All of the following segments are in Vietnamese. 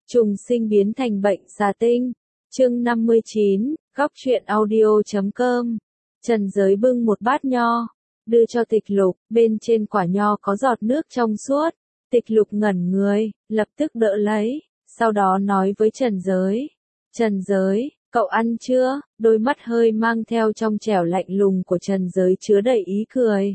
Trùng sinh biến thành bệnh xà tinh. Chương 59, góc truyện audio.com. Trần Giới bưng một bát nho, đưa cho Tịch Lục, bên trên quả nho có giọt nước trong suốt. Tịch Lục ngẩn người, lập tức đỡ lấy, sau đó nói với Trần Giới. Trần Giới, cậu ăn chưa? Đôi mắt hơi mang theo trong trẻo lạnh lùng của Trần Giới chứa đầy ý cười.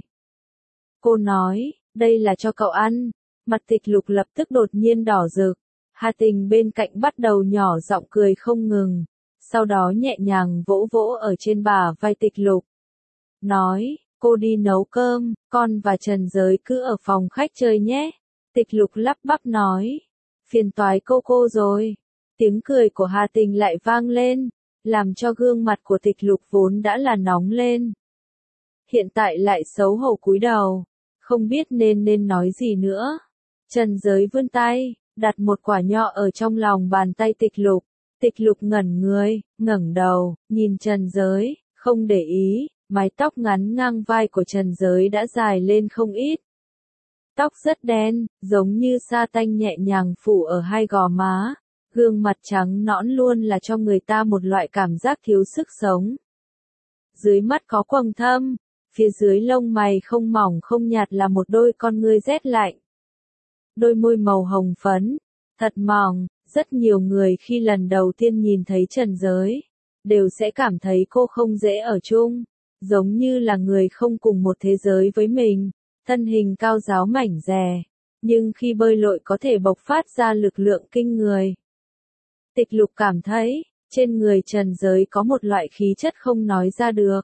Cô nói, đây là cho cậu ăn. Mặt Tịch Lục lập tức đột nhiên đỏ rực. Hà Tình bên cạnh bắt đầu nhỏ giọng cười không ngừng, sau đó nhẹ nhàng vỗ vỗ ở trên bả vai Tịch Lục. Nói, cô đi nấu cơm, con và Trần Giới cứ ở phòng khách chơi nhé. Tịch Lục lắp bắp nói, phiền toái cô rồi. Tiếng cười của Hà Tình lại vang lên, làm cho gương mặt của Tịch Lục vốn đã là nóng lên. Hiện tại lại xấu hổ cúi đầu, không biết nên nói gì nữa. Trần Giới vươn tay, đặt một quả nho ở trong lòng bàn tay Tịch Lục. Tịch Lục ngẩn người, ngẩng đầu, nhìn Trần Giới, không để ý, mái tóc ngắn ngang vai của Trần Giới đã dài lên không ít. Tóc rất đen, giống như sa tanh nhẹ nhàng phủ ở hai gò má, gương mặt trắng nõn luôn là cho người ta một loại cảm giác thiếu sức sống. Dưới mắt có quầng thâm, phía dưới lông mày không mỏng không nhạt là một đôi con ngươi rét lạnh. Đôi môi màu hồng phấn, thật mỏng, rất nhiều người khi lần đầu tiên nhìn thấy Trần Giới, đều sẽ cảm thấy cô không dễ ở chung, giống như là người không cùng một thế giới với mình, thân hình cao ráo mảnh dè, nhưng khi bơi lội có thể bộc phát ra lực lượng kinh người. Tịch Lục cảm thấy, trên người Trần Giới có một loại khí chất không nói ra được,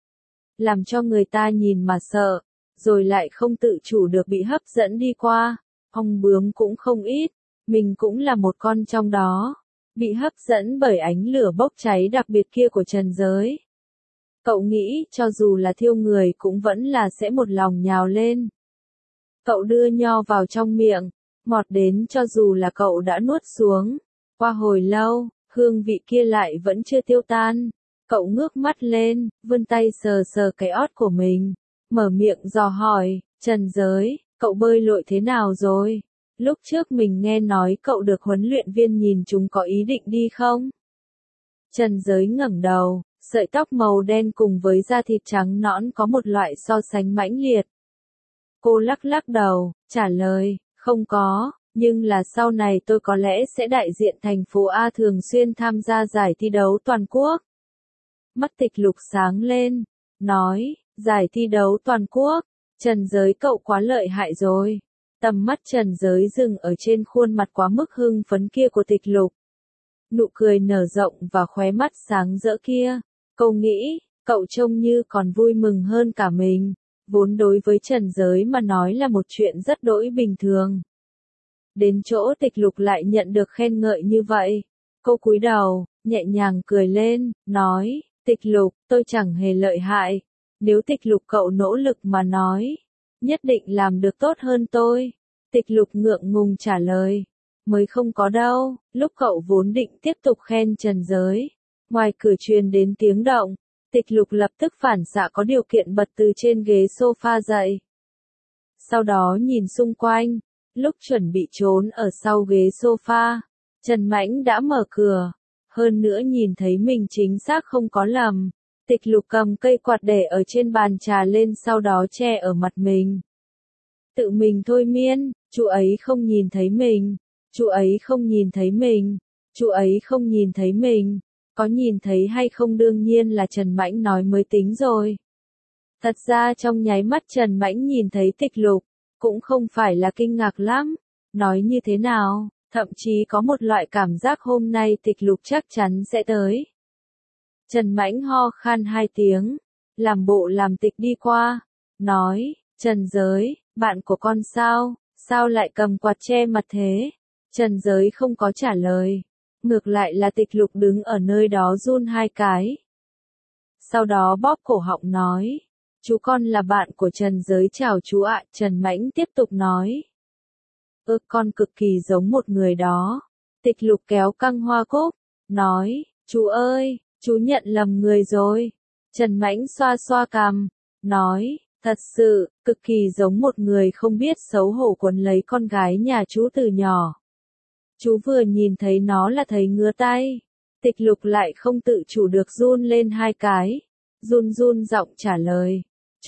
làm cho người ta nhìn mà sợ, rồi lại không tự chủ được bị hấp dẫn đi qua. Ong bướm cũng không ít, mình cũng là một con trong đó, bị hấp dẫn bởi ánh lửa bốc cháy đặc biệt kia của Trần Giới. Cậu nghĩ cho dù là thiêu người cũng vẫn là sẽ một lòng nhào lên. Cậu đưa nho vào trong miệng, ngọt đến cho dù là cậu đã nuốt xuống. Qua hồi lâu, hương vị kia lại vẫn chưa tiêu tan. Cậu ngước mắt lên, vươn tay sờ sờ cái ót của mình, mở miệng dò hỏi, Trần Giới, cậu bơi lội thế nào rồi? Lúc trước mình nghe nói cậu được huấn luyện viên nhìn chúng có ý định đi không? Trần Giới ngẩng đầu, sợi tóc màu đen cùng với da thịt trắng nõn có một loại so sánh mãnh liệt. Cô lắc lắc đầu, trả lời, không có, nhưng là sau này tôi có lẽ sẽ đại diện thành phố A thường xuyên tham gia giải thi đấu toàn quốc. Mắt Tịch Lục sáng lên, nói, giải thi đấu toàn quốc, Trần Giới cậu quá lợi hại rồi. Tầm mắt Trần Giới dừng ở trên khuôn mặt quá mức hưng phấn kia của Tịch Lục. Nụ cười nở rộng và khóe mắt sáng rỡ kia. Cô nghĩ, cậu trông như còn vui mừng hơn cả mình. Vốn đối với Trần Giới mà nói là một chuyện rất đỗi bình thường. Đến chỗ Tịch Lục lại nhận được khen ngợi như vậy. Cô cúi đầu, nhẹ nhàng cười lên, nói, Tịch Lục, tôi chẳng hề lợi hại. Nếu Tịch Lục cậu nỗ lực mà nói, nhất định làm được tốt hơn tôi. Tịch Lục ngượng ngùng trả lời, mới không có đâu. Lúc cậu vốn định tiếp tục khen Trần Giới, ngoài cửa truyền đến tiếng động, Tịch Lục lập tức phản xạ có điều kiện bật từ trên ghế sofa dậy. Sau đó nhìn xung quanh, lúc chuẩn bị trốn ở sau ghế sofa, Trần Mãnh đã mở cửa, hơn nữa nhìn thấy mình chính xác không có lầm. Tịch Lục cầm cây quạt để ở trên bàn trà lên sau đó che ở mặt mình. Tự mình thôi miên, chú ấy không nhìn thấy mình, chú ấy không nhìn thấy mình, chú ấy không nhìn thấy mình, có nhìn thấy hay không đương nhiên là Trần Mãnh nói mới tính rồi. Thật ra trong nháy mắt Trần Mãnh nhìn thấy Tịch Lục, cũng không phải là kinh ngạc lắm, nói như thế nào, thậm chí có một loại cảm giác hôm nay Tịch Lục chắc chắn sẽ tới. Trần Mãnh ho khan 2 tiếng, làm bộ làm tịch đi qua, nói, Trần Giới, bạn của con sao lại cầm quạt che mặt thế? Trần Giới không có trả lời, ngược lại là Tịch Lục đứng ở nơi đó run 2 cái. Sau đó bóp cổ họng nói, chú con là bạn của Trần Giới chào chú ạ. Trần Mãnh tiếp tục nói, con cực kỳ giống một người đó. Tịch Lục kéo căng hoa cúc, nói, chú ơi, chú nhận lầm người rồi. Trần Mãnh xoa xoa cằm, nói, thật sự, cực kỳ giống một người không biết xấu hổ quấn lấy con gái nhà chú từ nhỏ. Chú vừa nhìn thấy nó là thấy ngứa tay. Tịch Lục lại không tự chủ được run lên hai cái. Run run giọng trả lời.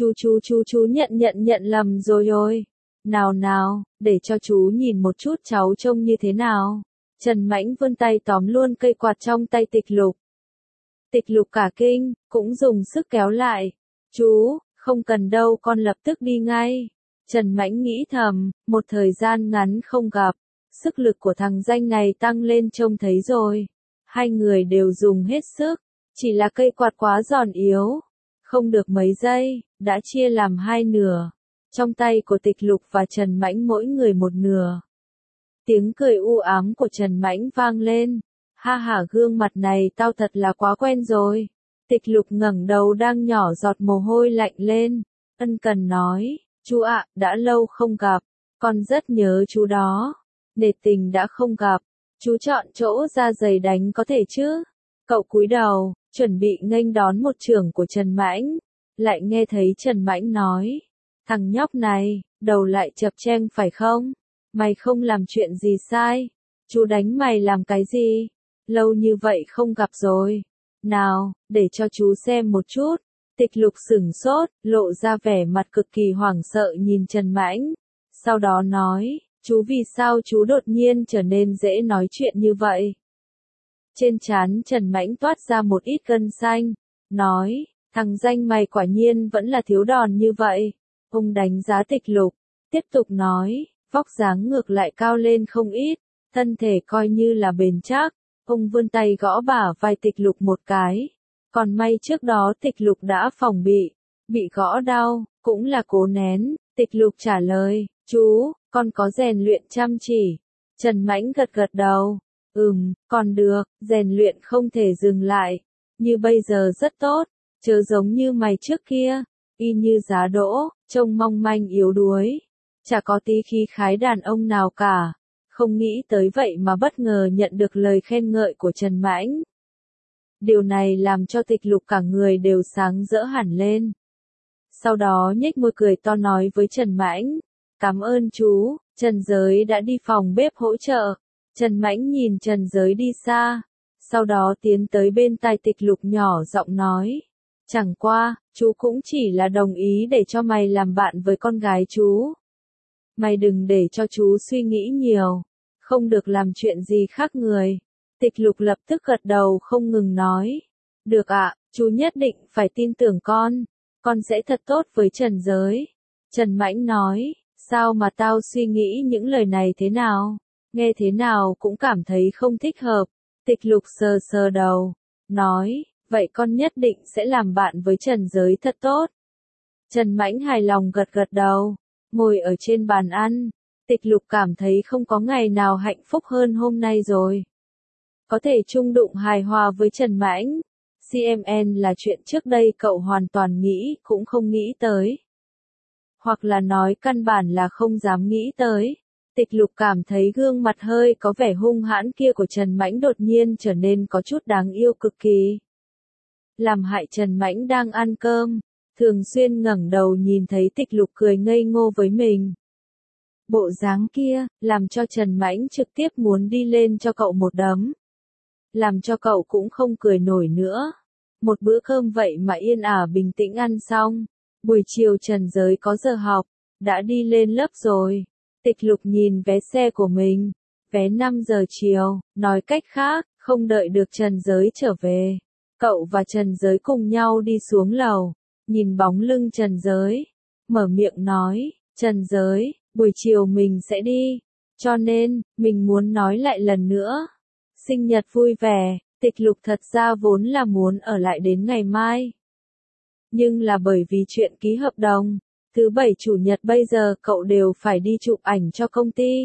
Chú nhận lầm rồi ôi. Nào nào, để cho chú nhìn một chút cháu trông như thế nào. Trần Mãnh vươn tay tóm luôn cây quạt trong tay Tịch Lục. Tịch Lục cả kinh, cũng dùng sức kéo lại. Chú, không cần đâu, con lập tức đi ngay. Trần Mãnh nghĩ thầm, một thời gian ngắn không gặp, sức lực của thằng danh này tăng lên trông thấy rồi. Hai người đều dùng hết sức, chỉ là cây quạt quá giòn yếu. Không được mấy giây, đã chia làm hai nửa. Trong tay của Tịch Lục và Trần Mãnh mỗi người một nửa. Tiếng cười u ám của Trần Mãnh vang lên. Ha ha, gương mặt này tao thật là quá quen rồi. Tịch Lục ngẩng đầu đang nhỏ giọt mồ hôi lạnh lên. Ân cần nói, chú ạ, đã lâu không gặp. Con rất nhớ chú đó. Nể tình đã không gặp. Chú chọn chỗ da dày đánh có thể chứ? Cậu cúi đầu, chuẩn bị nghênh đón một chưởng của Trần Mãnh. Lại nghe thấy Trần Mãnh nói. Thằng nhóc này, đầu lại chập chênh phải không? Mày không làm chuyện gì sai. Chú đánh mày làm cái gì? Lâu như vậy không gặp rồi. Nào, để cho chú xem một chút. Tịch Lục sửng sốt, lộ ra vẻ mặt cực kỳ hoảng sợ nhìn Trần Mãnh. Sau đó nói, chú vì sao chú đột nhiên trở nên dễ nói chuyện như vậy? Trên trán Trần Mãnh toát ra một ít gân xanh. Nói, thằng danh mày quả nhiên vẫn là thiếu đòn như vậy. Ông đánh giá Tịch Lục. Tiếp tục nói, vóc dáng ngược lại cao lên không ít. Thân thể coi như là bền chắc. Ông vươn tay gõ bả vai Tịch Lục một cái. Còn may trước đó Tịch Lục đã phòng bị gõ đau, cũng là cố nén. Tịch Lục trả lời, chú, con có rèn luyện chăm chỉ. Trần Mãnh gật gật đầu, còn được, rèn luyện không thể dừng lại. Như bây giờ rất tốt, chớ giống như mày trước kia, y như giá đỗ, trông mong manh yếu đuối. Chả có tí khí khái đàn ông nào cả. Không nghĩ tới vậy mà bất ngờ nhận được lời khen ngợi của Trần Mãnh. Điều này làm cho Tịch Lục cả người đều sáng rỡ hẳn lên. Sau đó nhếch môi cười to nói với Trần Mãnh. Cảm ơn chú, Trần Giới đã đi phòng bếp hỗ trợ. Trần Mãnh nhìn Trần Giới đi xa. Sau đó tiến tới bên tai Tịch Lục nhỏ giọng nói. Chẳng qua, chú cũng chỉ là đồng ý để cho mày làm bạn với con gái chú. Mày đừng để cho chú suy nghĩ nhiều. Không được làm chuyện gì khác người. Tịch Lục lập tức gật đầu không ngừng nói. Được ạ, chú nhất định phải tin tưởng con. Con sẽ thật tốt với Trần Giới. Trần Mãnh nói, sao mà tao suy nghĩ những lời này thế nào? Nghe thế nào cũng cảm thấy không thích hợp. Tịch Lục sờ sờ đầu. Nói, vậy con nhất định sẽ làm bạn với Trần Giới thật tốt. Trần Mãnh hài lòng gật gật đầu. Ngồi ở trên bàn ăn. Tịch Lục cảm thấy không có ngày nào hạnh phúc hơn hôm nay rồi. Có thể chung đụng hài hòa với Trần Mãnh. CMN là chuyện trước đây cậu hoàn toàn nghĩ cũng không nghĩ tới. Hoặc là nói căn bản là không dám nghĩ tới. Tịch Lục cảm thấy gương mặt hơi có vẻ hung hãn kia của Trần Mãnh đột nhiên trở nên có chút đáng yêu cực kỳ. Làm hại Trần Mãnh đang ăn cơm, thường xuyên ngẩng đầu nhìn thấy Tịch Lục cười ngây ngô với mình. Bộ dáng kia, làm cho Trần Mãnh trực tiếp muốn đi lên cho cậu một đấm. Làm cho cậu cũng không cười nổi nữa. Một bữa cơm vậy mà yên ả bình tĩnh ăn xong. Buổi chiều Trần Giới có giờ học, đã đi lên lớp rồi. Tịch Lục nhìn vé xe của mình. Vé 5 giờ chiều, nói cách khác, không đợi được Trần Giới trở về. Cậu và Trần Giới cùng nhau đi xuống lầu. Nhìn bóng lưng Trần Giới. Mở miệng nói, Trần Giới, buổi chiều mình sẽ đi. Cho nên, mình muốn nói lại lần nữa. Sinh nhật vui vẻ, Tịch Lục thật ra vốn là muốn ở lại đến ngày mai. Nhưng là bởi vì chuyện ký hợp đồng, thứ bảy chủ nhật bây giờ cậu đều phải đi chụp ảnh cho công ty.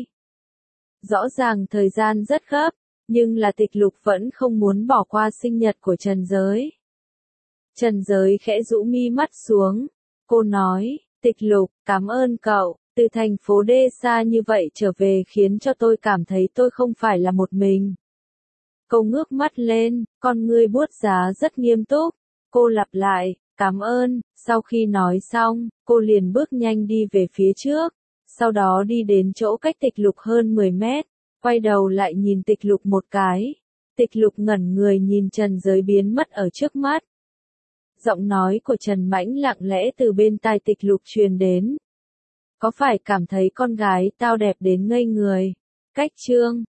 Rõ ràng thời gian rất gấp, nhưng là Tịch Lục vẫn không muốn bỏ qua sinh nhật của Trần Giới. Trần Giới khẽ rũ mi mắt xuống. Cô nói, Tịch Lục, cảm ơn cậu, từ thành phố D xa như vậy trở về khiến cho tôi cảm thấy tôi không phải là một mình. Cô ngước mắt lên, con ngươi buốt giá rất nghiêm túc. Cô lặp lại, cảm ơn. Sau khi nói xong, cô liền bước nhanh đi về phía trước. Sau đó đi đến chỗ cách Tịch Lục hơn 10 mét. Quay đầu lại nhìn Tịch Lục một cái. Tịch Lục ngẩn người nhìn Trần Giới biến mất ở trước mắt. Giọng nói của Trần Mãnh lặng lẽ từ bên tai Tịch Lục truyền đến. Có phải cảm thấy con gái tao đẹp đến ngây người? Cách chương